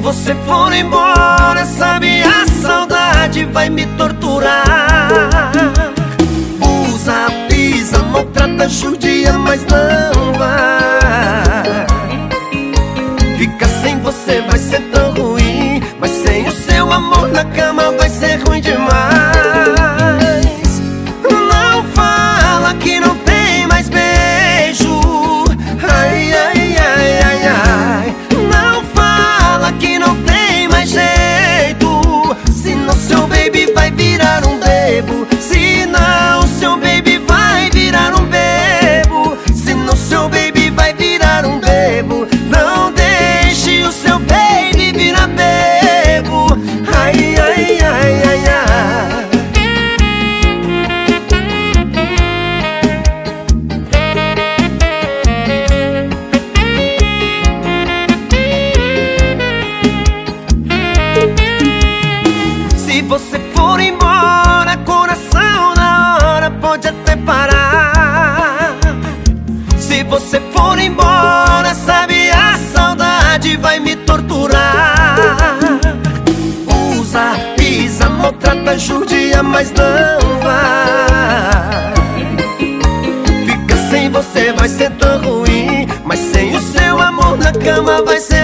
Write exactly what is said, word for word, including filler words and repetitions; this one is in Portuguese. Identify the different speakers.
Speaker 1: você for embora, sabe, a saudade vai me torturar. Usa, pisa, maltrata, judia, mas não vai. Ficar sem você vai ser tão ruim, mas sem o seu amor na cama vai ser ruim demais. Não fala que não tem mais beijo. Ai, ai, ai, ai, ai. Não fala que não tem mais jeito. Senão seu baby vai virar um bebo. Senão seu baby vai virar um bebo. Senão seu baby vai virar um bebo. Não deixe o seu baby virar bebo. Ai, ai, ai, ai, ai. Se você for embora, coração na hora pode até parar. Se você for embora, sabe, a saudade vai me torturar. Usa, pisa, maltrata, judia, mas não vai. Fica sem você vai ser tão ruim, mas sem o seu amor na cama vai ser